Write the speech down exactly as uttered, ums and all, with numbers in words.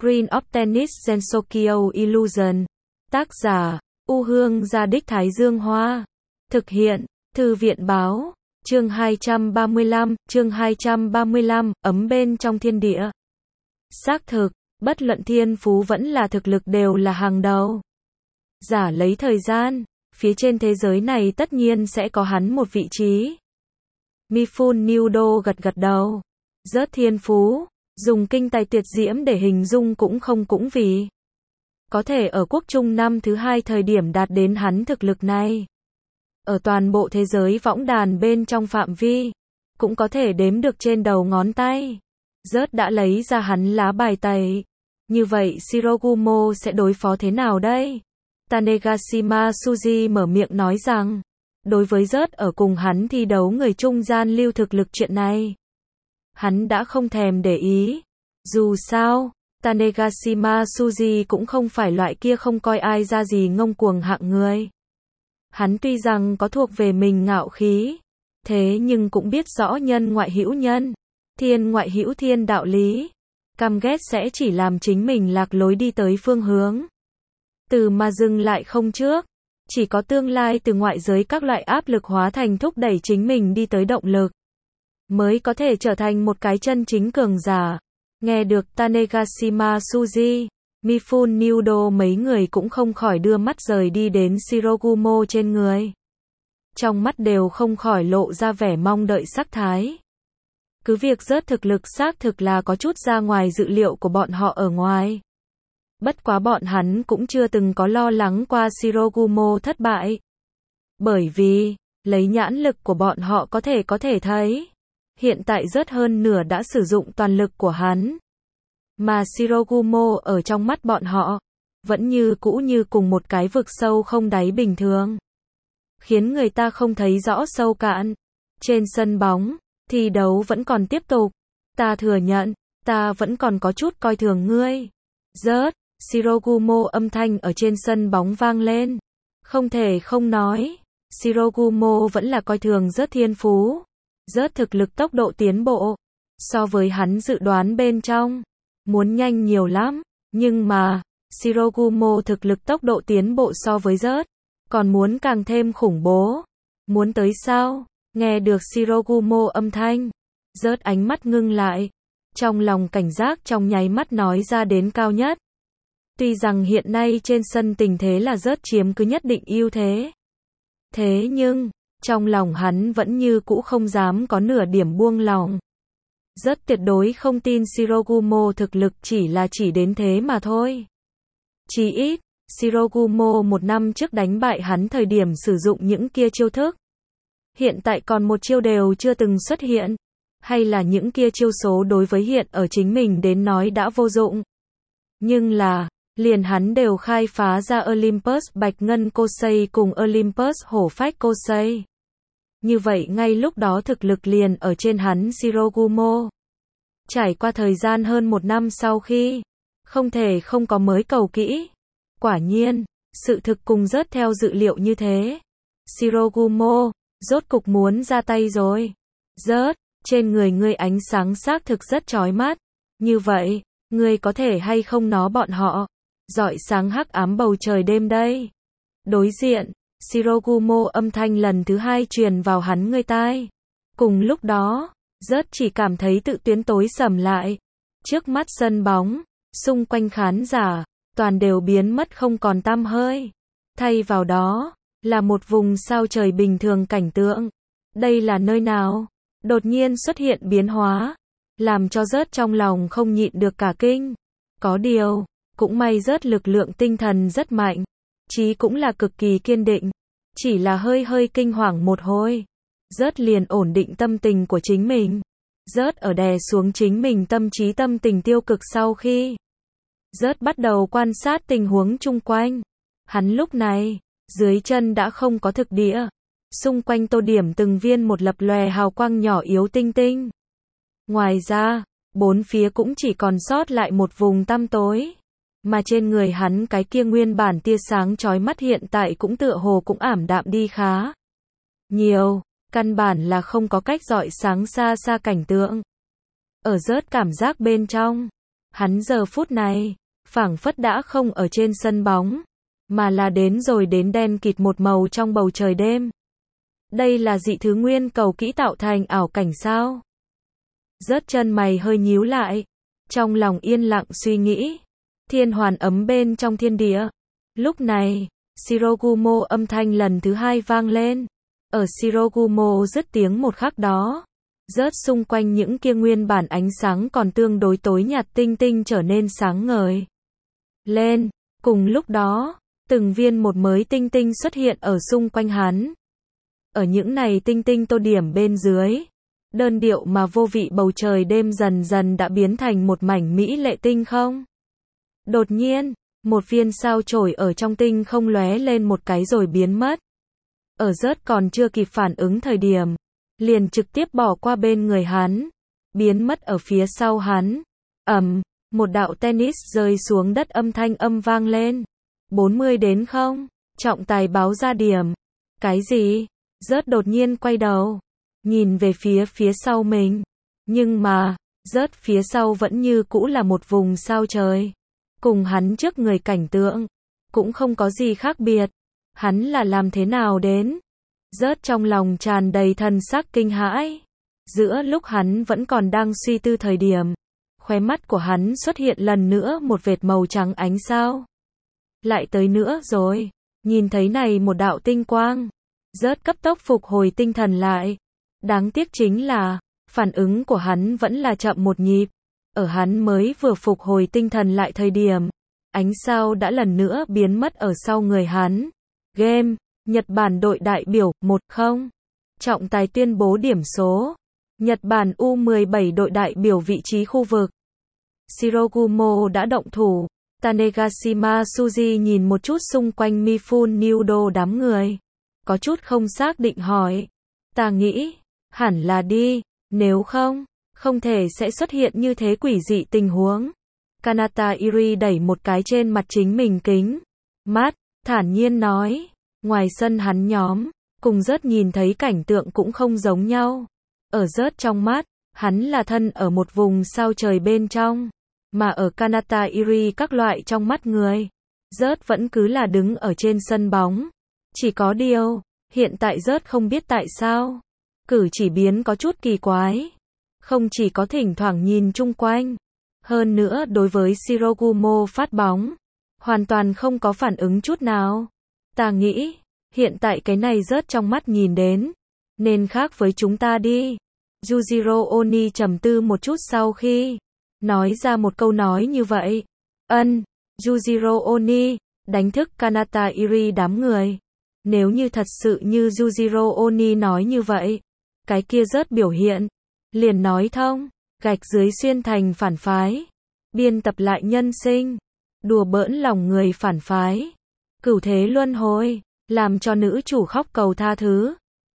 Screen of Tennis Sensokyo Illusion. Tác giả, U Hương Gia Đích Thái Dương Hoa. Thực hiện, Thư viện Báo. Chương hai trăm ba mươi lăm, chương hai trăm ba mươi lăm, ấm bên trong thiên địa. Xác thực, bất luận thiên phú vẫn là thực lực đều là hàng đầu. Giả lấy thời gian, phía trên thế giới này tất nhiên sẽ có hắn một vị trí. Mifun Nudo gật gật đầu. Rất thiên phú, dùng kinh tài tuyệt diễm để hình dung cũng không cũng vì. Có thể ở quốc trung năm thứ hai thời điểm đạt đến hắn thực lực này. Ở toàn bộ thế giới võng đàn bên trong phạm vi, cũng có thể đếm được trên đầu ngón tay. Rớt đã lấy ra hắn lá bài tẩy. Như vậy Shirogumo sẽ đối phó thế nào đây? Tanegashima Suji mở miệng nói rằng, đối với rớt ở cùng hắn thi đấu người trung gian lưu thực lực chuyện này, hắn đã không thèm để ý. Dù sao, Tanegashima Suji cũng không phải loại kia không coi ai ra gì ngông cuồng hạng người. Hắn tuy rằng có thuộc về mình ngạo khí, thế nhưng cũng biết rõ nhân ngoại hữu nhân, thiên ngoại hữu thiên đạo lý. Căm ghét sẽ chỉ làm chính mình lạc lối đi tới phương hướng. Từ mà dừng lại không trước, chỉ có tương lai từ ngoại giới các loại áp lực hóa thành thúc đẩy chính mình đi tới động lực, mới có thể trở thành một cái chân chính cường giả. Nghe được Tanegashima Suji, Mifun Nudo mấy người cũng không khỏi đưa mắt rời đi đến Shirogumo trên người. Trong mắt đều không khỏi lộ ra vẻ mong đợi sắc thái. Cứ việc rớt thực lực xác thực là có chút ra ngoài dự liệu của bọn họ ở ngoài. Bất quá bọn hắn cũng chưa từng có lo lắng qua Shirogumo thất bại. Bởi vì, lấy nhãn lực của bọn họ có thể có thể thấy, hiện tại rớt hơn nửa đã sử dụng toàn lực của hắn. Mà Shirogumo ở trong mắt bọn họ, vẫn như cũ như cùng một cái vực sâu không đáy bình thường. Khiến người ta không thấy rõ sâu cạn. Trên sân bóng, thi đấu vẫn còn tiếp tục. Ta thừa nhận, ta vẫn còn có chút coi thường ngươi. Rớt, Shirogumo âm thanh ở trên sân bóng vang lên. Không thể không nói, Shirogumo vẫn là coi thường rớt thiên phú. Rớt thực lực tốc độ tiến bộ, so với hắn dự đoán bên trong, muốn nhanh nhiều lắm. Nhưng mà, Shirogumo thực lực tốc độ tiến bộ so với rớt, còn muốn càng thêm khủng bố. Muốn tới sao? Nghe được Shirogumo âm thanh, rớt ánh mắt ngưng lại. Trong lòng cảnh giác trong nháy mắt nói ra đến cao nhất. Tuy rằng hiện nay trên sân tình thế là rớt chiếm cứ nhất định ưu thế. Thế nhưng, trong lòng hắn vẫn như cũ không dám có nửa điểm buông lòng. Rất tuyệt đối không tin Shirogumo thực lực chỉ là chỉ đến thế mà thôi. Chỉ ít, Shirogumo một năm trước đánh bại hắn thời điểm sử dụng những kia chiêu thức. Hiện tại còn một chiêu đều chưa từng xuất hiện. Hay là những kia chiêu số đối với hiện ở chính mình đến nói đã vô dụng. Nhưng là, liền hắn đều khai phá ra Olympus Bạch Ngân Kosei cùng Olympus Hổ Phách Kosei. Như vậy ngay lúc đó thực lực liền ở trên hắn Shirogumo. Trải qua thời gian hơn một năm sau khi, không thể không có mới cầu kỹ. Quả nhiên, sự thực cùng rớt theo dự liệu như thế. Shirogumo, rốt cục muốn ra tay rồi. Rớt, trên người ngươi ánh sáng xác thực rất chói mắt. Như vậy, ngươi có thể hay không nó bọn họ, rọi sáng hắc ám bầu trời đêm đây. Đối diện, Shirogumo âm thanh lần thứ hai truyền vào hắn người tai. Cùng lúc đó, rớt chỉ cảm thấy tự tuyến tối sầm lại. Trước mắt sân bóng, xung quanh khán giả, toàn đều biến mất không còn tăm hơi. Thay vào đó, là một vùng sao trời bình thường cảnh tượng. Đây là nơi nào? Đột nhiên xuất hiện biến hóa, làm cho rớt trong lòng không nhịn được cả kinh. Có điều, cũng may rớt lực lượng tinh thần rất mạnh, chí cũng là cực kỳ kiên định, chỉ là hơi hơi kinh hoàng một hồi. Rớt liền ổn định tâm tình của chính mình. Rớt ở đè xuống chính mình tâm trí tâm tình tiêu cực sau khi. Rớt bắt đầu quan sát tình huống chung quanh. Hắn lúc này, dưới chân đã không có thực địa. Xung quanh tô điểm từng viên một lập lòe hào quang nhỏ yếu tinh tinh. Ngoài ra, bốn phía cũng chỉ còn sót lại một vùng tăm tối. Mà trên người hắn cái kia nguyên bản tia sáng chói mắt hiện tại cũng tựa hồ cũng ảm đạm đi khá nhiều. Căn bản là không có cách rọi sáng xa xa cảnh tượng. Ở rớt cảm giác bên trong, Hắn giờ phút này, phảng phất đã không ở trên sân bóng, mà là đến rồi đến đen kịt một màu trong bầu trời đêm. Đây là dị thứ nguyên cầu kỹ tạo thành ảo cảnh sao? Rớt chân mày hơi nhíu lại, trong lòng yên lặng suy nghĩ. Thiên hoàn ấm bên trong thiên địa. Lúc này, Shirogumo âm thanh lần thứ hai vang lên. Ở Shirogumo dứt tiếng một khắc đó, rớt xung quanh những kia nguyên bản ánh sáng còn tương đối tối nhạt tinh tinh trở nên sáng ngời lên. Cùng lúc đó, từng viên một mới tinh tinh xuất hiện ở xung quanh hắn. Ở những này tinh tinh tô điểm bên dưới, đơn điệu mà vô vị bầu trời đêm dần dần đã biến thành một mảnh mỹ lệ tinh không. Đột nhiên, một viên sao chổi ở trong tinh không lóe lên một cái rồi biến mất. Ở rớt còn chưa kịp phản ứng thời điểm, liền trực tiếp bỏ qua bên người hắn, biến mất ở phía sau hắn. Ầm, một đạo tennis rơi xuống đất âm thanh âm vang lên. bốn mươi đến không, trọng tài báo ra điểm. Cái gì? Rớt đột nhiên quay đầu, nhìn về phía phía sau mình. Nhưng mà, rớt phía sau vẫn như cũ là một vùng sao trời. Cùng hắn trước người cảnh tượng, cũng không có gì khác biệt. Hắn là làm thế nào đến? Rớt trong lòng tràn đầy thần sắc kinh hãi. Giữa lúc hắn vẫn còn đang suy tư thời điểm, khóe mắt của hắn xuất hiện lần nữa một vệt màu trắng ánh sao. Lại tới nữa rồi, nhìn thấy này một đạo tinh quang. Rớt cấp tốc phục hồi tinh thần lại. Đáng tiếc chính là, phản ứng của hắn vẫn là chậm một nhịp. Ở hắn mới vừa phục hồi tinh thần lại thời điểm, ánh sao đã lần nữa biến mất ở sau người hắn. Game, Nhật Bản đội đại biểu, một không. Trọng tài tuyên bố điểm số. Nhật Bản U mười bảy đội đại biểu vị trí khu vực. Shirogumo đã động thủ. Tanegashima Suji nhìn một chút xung quanh Mifune Nudo đám người. Có chút không xác định hỏi. Ta nghĩ, hẳn là đi, nếu không, không thể sẽ xuất hiện như thế quỷ dị tình huống. Kanata Iri đẩy một cái trên mặt chính mình kính mắt, thản nhiên nói. Ngoài sân hắn nhóm, cùng rớt nhìn thấy cảnh tượng cũng không giống nhau. Ở rớt trong mắt, hắn là thân ở một vùng sao trời bên trong. Mà ở Kanata Iri các loại trong mắt người, rớt vẫn cứ là đứng ở trên sân bóng. Chỉ có điều, hiện tại rớt không biết tại sao. Cử chỉ biến có chút kỳ quái. Không chỉ có thỉnh thoảng nhìn chung quanh. Hơn nữa đối với Shirogumo phát bóng. Hoàn toàn không có phản ứng chút nào. Ta nghĩ, hiện tại cái này rớt trong mắt nhìn đến. Nên khác với chúng ta đi. Yujiro Oni trầm tư một chút sau khi nói ra một câu nói như vậy. Ân, Yujiro Oni, đánh thức Kanata Iri đám người. Nếu như thật sự như Yujiro Oni nói như vậy, cái kia rớt biểu hiện, liền nói thông, gạch dưới xuyên thành phản phái, biên tập lại nhân sinh, đùa bỡn lòng người phản phái, cửu thế luân hồi, làm cho nữ chủ khóc cầu tha thứ.